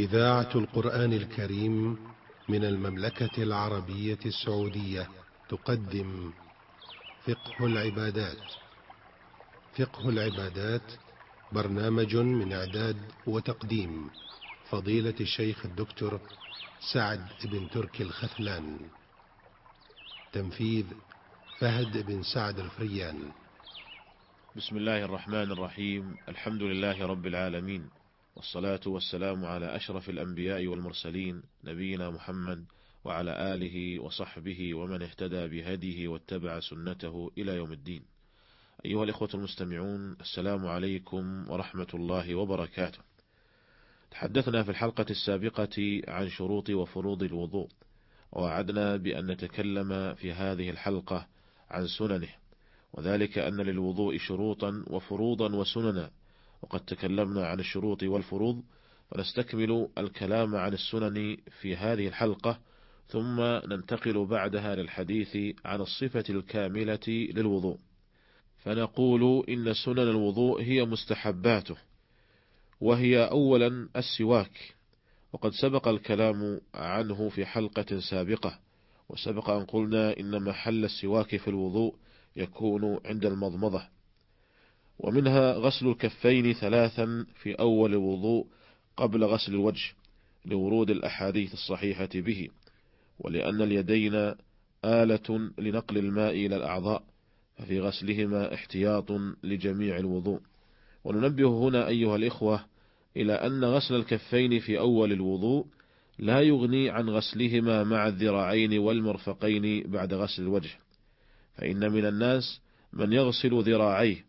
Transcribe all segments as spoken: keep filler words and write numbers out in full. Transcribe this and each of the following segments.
إذاعة القرآن الكريم من المملكة العربية السعودية تقدم فقه العبادات. فقه العبادات برنامج من إعداد وتقديم فضيلة الشيخ الدكتور سعد بن تركي الخثلان. تنفيذ فهد بن سعد الفريان. بسم الله الرحمن الرحيم. الحمد لله رب العالمين، والصلاة والسلام على أشرف الأنبياء والمرسلين، نبينا محمد وعلى آله وصحبه ومن اهتدى بهديه واتبع سنته إلى يوم الدين. أيها الإخوة المستمعون، السلام عليكم ورحمة الله وبركاته. تحدثنا في الحلقة السابقة عن شروط وفروض الوضوء، ووعدنا بأن نتكلم في هذه الحلقة عن سننه، وذلك أن للوضوء شروطا وفروضا وسننا، وقد تكلمنا عن الشروط والفروض، فنستكمل الكلام عن السنن في هذه الحلقة، ثم ننتقل بعدها للحديث عن الصفة الكاملة للوضوء. فنقول إن سنن الوضوء هي مستحباته، وهي أولا السواك، وقد سبق الكلام عنه في حلقة سابقة، وسبق أن قلنا إن محل السواك في الوضوء يكون عند المضمضة. ومنها غسل الكفين ثلاثا في أول الوضوء قبل غسل الوجه، لورود الأحاديث الصحيحة به، ولأن اليدين آلة لنقل الماء إلى الأعضاء، ففي غسلهما احتياط لجميع الوضوء. وننبه هنا أيها الإخوة إلى أن غسل الكفين في أول الوضوء لا يغني عن غسلهما مع الذراعين والمرفقين بعد غسل الوجه، فإن من الناس من يغسل ذراعيه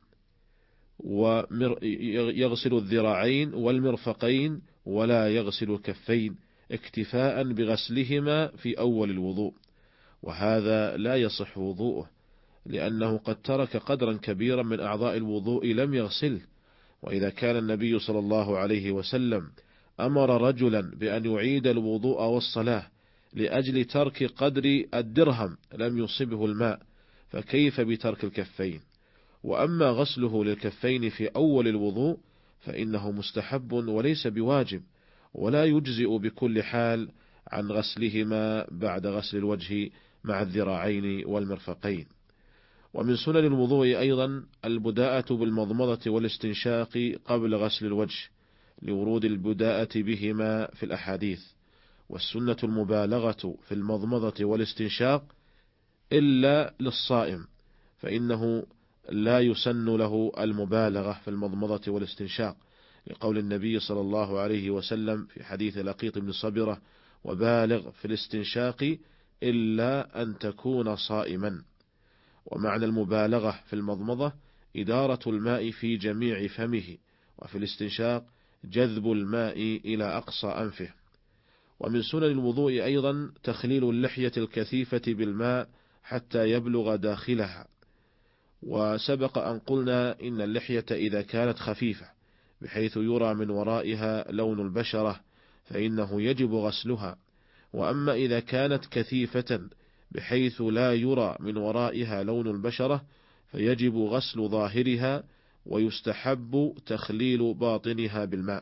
ويغسل الذراعين والمرفقين ولا يغسل الكفين اكتفاء بغسلهما في أول الوضوء، وهذا لا يصح وضوءه، لأنه قد ترك قدرا كبيرا من أعضاء الوضوء لم يغسله. وإذا كان النبي صلى الله عليه وسلم أمر رجلا بأن يعيد الوضوء والصلاة لأجل ترك قدر الدرهم لم يصبه الماء، فكيف بترك الكفين؟ وأما غسله للكفين في أول الوضوء فإنه مستحب وليس بواجب، ولا يجزئ بكل حال عن غسلهما بعد غسل الوجه مع الذراعين والمرفقين. ومن سنن الوضوء أيضا البداءة بالمضمضة والاستنشاق قبل غسل الوجه، لورود البداءة بهما في الأحاديث. والسنة المبالغة في المضمضة والاستنشاق إلا للصائم، فإنه لا يسن له المبالغة في المضمضة والاستنشاق، لقول النبي صلى الله عليه وسلم في حديث لقيط بن صبرة: وبالغ في الاستنشاق إلا أن تكون صائما. ومعنى المبالغة في المضمضة إدارة الماء في جميع فمه، وفي الاستنشاق جذب الماء إلى أقصى أنفه. ومن سنن الوضوء أيضا تخليل اللحية الكثيفة بالماء حتى يبلغ داخلها. وسبق أن قلنا إن اللحية إذا كانت خفيفة بحيث يرى من ورائها لون البشرة فإنه يجب غسلها، وأما إذا كانت كثيفة بحيث لا يرى من ورائها لون البشرة فيجب غسل ظاهرها، ويستحب تخليل باطنها بالماء.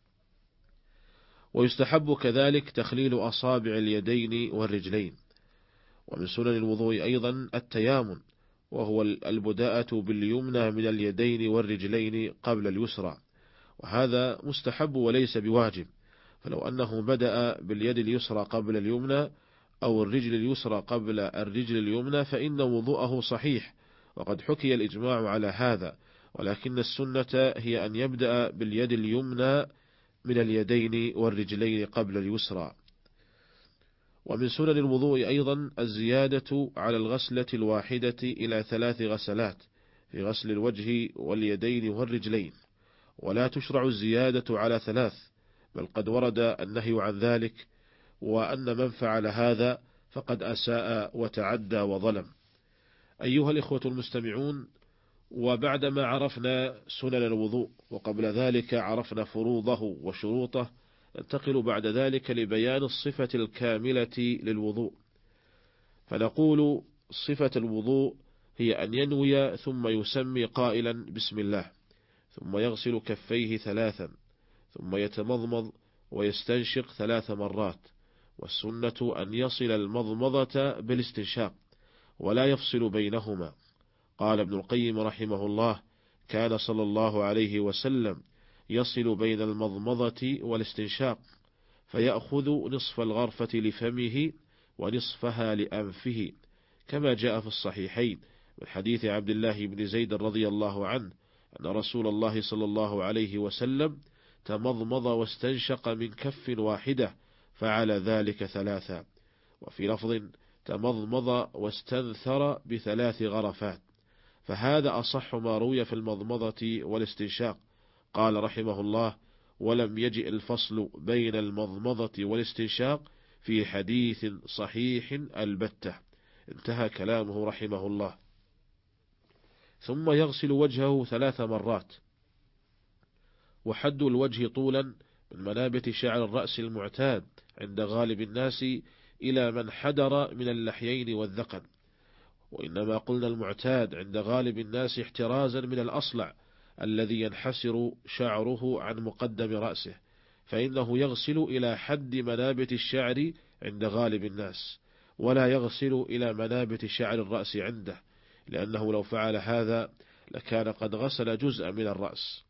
ويستحب كذلك تخليل أصابع اليدين والرجلين. ومن سنن الوضوء أيضا التيامن، وهو البداءة باليمنى من اليدين والرجلين قبل اليسرى، وهذا مستحب وليس بواجب، فلو أنه بدأ باليد اليسرى قبل اليمنى أو الرجل اليسرى قبل الرجل اليمنى فإن وضوءه صحيح، وقد حكي الإجماع على هذا، ولكن السنة هي أن يبدأ باليد اليمنى من اليدين والرجلين قبل اليسرى. ومن سنن الوضوء أيضا الزيادة على الغسلة الواحدة إلى ثلاث غسلات في غسل الوجه واليدين والرجلين، ولا تشرع الزيادة على ثلاث، بل قد ورد النهي عن ذلك، وأن من فعل هذا فقد أساء وتعدى وظلم. أيها الإخوة المستمعون، وبعدما عرفنا سنن الوضوء وقبل ذلك عرفنا فروضه وشروطه، ننتقل بعد ذلك لبيان الصفة الكاملة للوضوء. فنقول صفة الوضوء هي أن ينوي ثم يسمي قائلا بسم الله، ثم يغسل كفيه ثلاثا، ثم يتمضمض ويستنشق ثلاث مرات، والسنة أن يصل المضمضة بالاستنشاق ولا يفصل بينهما. قال ابن القيم رحمه الله: كان صلى الله عليه وسلم يصل بين المضمضة والاستنشاق، فيأخذ نصف الغرفة لفمه ونصفها لأنفه، كما جاء في الصحيحين من حديث عبد الله بن زيد رضي الله عنه أن رسول الله صلى الله عليه وسلم تمضمض واستنشق من كف واحدة، فعل ذلك ثلاثا. وفي لفظ: تمضمض واستنثر بثلاث غرفات. فهذا أصح ما روي في المضمضة والاستنشاق. قال رحمه الله: ولم يجئ الفصل بين المضمضة والاستنشاق في حديث صحيح البتة. انتهى كلامه رحمه الله. ثم يغسل وجهه ثلاث مرات. وحد الوجه طولا من منابت شعر الرأس المعتاد عند غالب الناس إلى من حدر من اللحيين والذقن، وإنما قلنا المعتاد عند غالب الناس احترازا من الأصلع الذي ينحسر شعره عن مقدم رأسه، فإنه يغسل إلى حد منابت الشعر عند غالب الناس، ولا يغسل إلى منابت شعر الرأس عنده، لأنه لو فعل هذا لكان قد غسل جزءا من الرأس.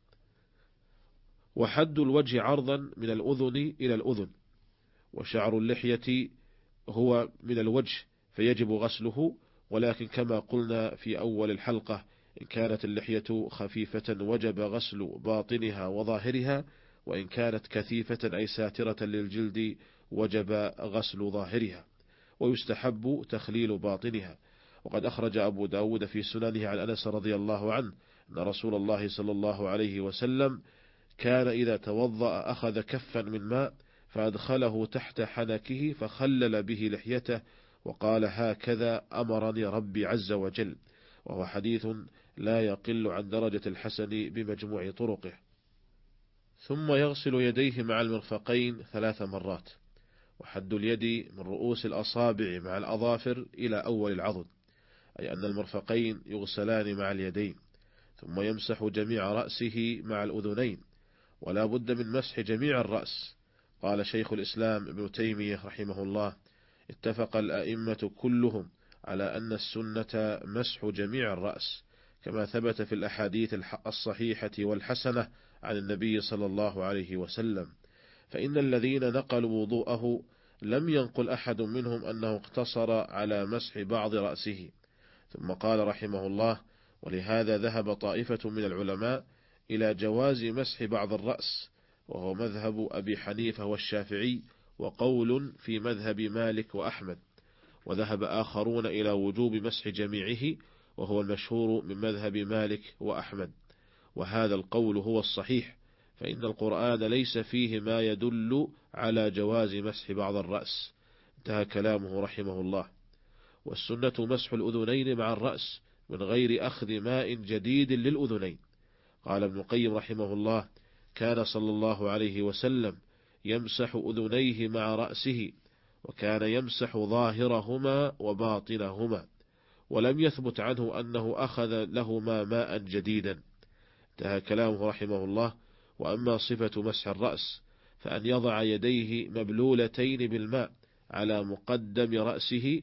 وحد الوجه عرضا من الأذن إلى الأذن، وشعر اللحية هو من الوجه فيجب غسله، ولكن كما قلنا في أول الحلقة إن كانت اللحية خفيفة وجب غسل باطنها وظاهرها، وإن كانت كثيفة أي ساترة للجلد وجب غسل ظاهرها، ويستحب تخليل باطنها. وقد أخرج أبو داود في سننه عن أنس رضي الله عنه أن رسول الله صلى الله عليه وسلم كان إذا توضأ أخذ كفا من ماء فأدخله تحت حنكه فخلل به لحيته وقال: هكذا أمرني ربي عز وجل. وهو حديث لا يقل عن درجة الحسن بمجموع طرقه. ثم يغسل يديه مع المرفقين ثلاث مرات. وحد اليد من رؤوس الأصابع مع الأظافر إلى أول العضد، أي أن المرفقين يغسلان مع اليدين. ثم يمسح جميع رأسه مع الأذنين، ولا بد من مسح جميع الرأس. قال شيخ الإسلام ابن تيمية رحمه الله: اتفق الأئمة كلهم على أن السنة مسح جميع الرأس، كما ثبت في الأحاديث الصحيحة والحسنة عن النبي صلى الله عليه وسلم. فإن الذين نقلوا وضوءه لم ينقل أحد منهم أنه اقتصر على مسح بعض رأسه. ثم قال رحمه الله: ولهذا ذهب طائفة من العلماء إلى جواز مسح بعض الرأس، وهو مذهب أبي حنيفة والشافعي، وقول في مذهب مالك وأحمد. وذهب آخرون إلى وجوب مسح جميعه، وهو المشهور من مذهب مالك وأحمد، وهذا القول هو الصحيح، فإن القرآن ليس فيه ما يدل على جواز مسح بعض الرأس. انتهى كلامه رحمه الله. والسنة مسح الأذنين مع الرأس من غير أخذ ماء جديد للأذنين. قال ابن القيم رحمه الله: كان صلى الله عليه وسلم يمسح أذنيه مع رأسه، وكان يمسح ظاهرهما وباطنهما، ولم يثبت عنه أنه أخذ لهما ماء جديدا. انتهى كلامه رحمه الله. وأما صفة مسح الرأس فأن يضع يديه مبلولتين بالماء على مقدم رأسه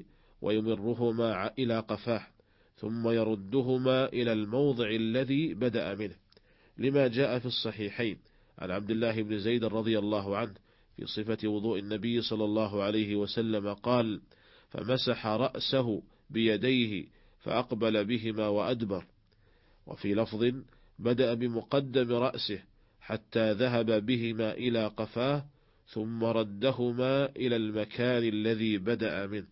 ويمرهما إلى قفاه، ثم يردهما إلى الموضع الذي بدأ منه، لما جاء في الصحيحين عن عبد الله بن زيد رضي الله عنه في صفة وضوء النبي صلى الله عليه وسلم قال: فمسح رأسه بيديه فأقبل بهما وأدبر. وفي لفظ: بدأ بمقدم رأسه حتى ذهب بهما إلى قفاه، ثم ردهما إلى المكان الذي بدأ منه.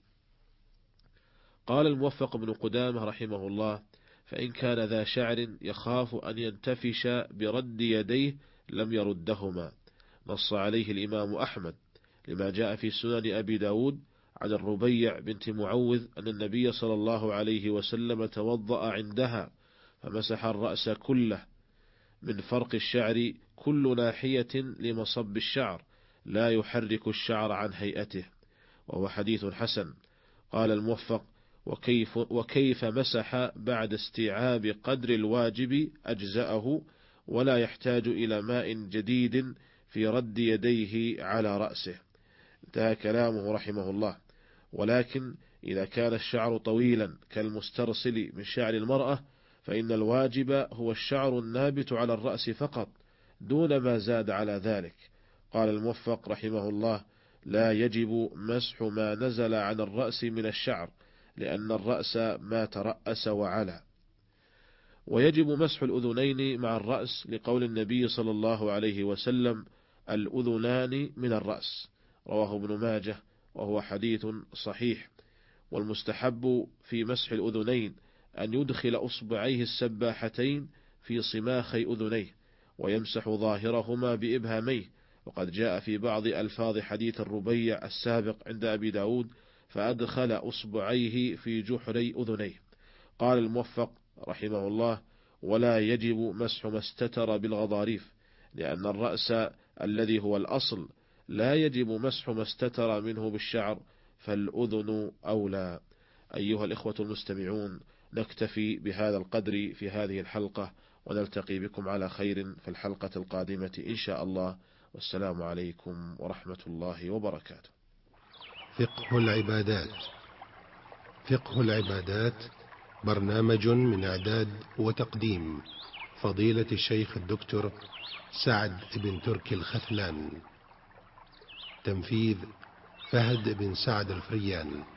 قال الموفق بن قدامة رحمه الله: فإن كان ذا شعر يخاف أن ينتفش برد يديه لم يردهما. نص عليه الإمام أحمد لما جاء في سنن أبي داود عن الربيع بنت معوذ أن النبي صلى الله عليه وسلم توضأ عندها فمسح الرأس كله من فرق الشعر كل ناحية لمصب الشعر، لا يحرك الشعر عن هيئته، وهو حديث حسن. قال الموفق: وكيف, وكيف مسح بعد استيعاب قدر الواجب أجزأه، ولا يحتاج إلى ماء جديد في رد يديه على رأسه. انتهى كلامه رحمه الله. ولكن إذا كان الشعر طويلا كالمسترسل من شعر المرأة فإن الواجب هو الشعر النابت على الرأس فقط دون ما زاد على ذلك. قال الموفق رحمه الله: لا يجب مسح ما نزل عن الرأس من الشعر، لأن الرأس ما ترأس وعلى. ويجب مسح الأذنين مع الرأس لقول النبي صلى الله عليه وسلم: الأذنان من الرأس، رواه ابن ماجه وهو حديث صحيح. والمستحب في مسح الأذنين أن يدخل أصبعيه السباحتين في صماخي أذنيه ويمسح ظاهرهما بإبهاميه، وقد جاء في بعض ألفاظ حديث الربيع السابق عند أبي داود: فأدخل أصبعيه في جحري أذنيه. قال الموفق رحمه الله: ولا يجب مسح ما استتر بالغضاريف، لأن الرأس الذي هو الأصل لا يجب مسح ما استتر منه بالشعر، فالأذن أولى. أيها الإخوة المستمعون، نكتفي بهذا القدر في هذه الحلقة، ونلتقي بكم على خير في الحلقة القادمة إن شاء الله، والسلام عليكم ورحمة الله وبركاته. فقه العبادات. فقه العبادات برنامج من إعداد وتقديم فضيلة الشيخ الدكتور سعد بن تركي الخثلان. تنفيذ فهد بن سعد الفريان.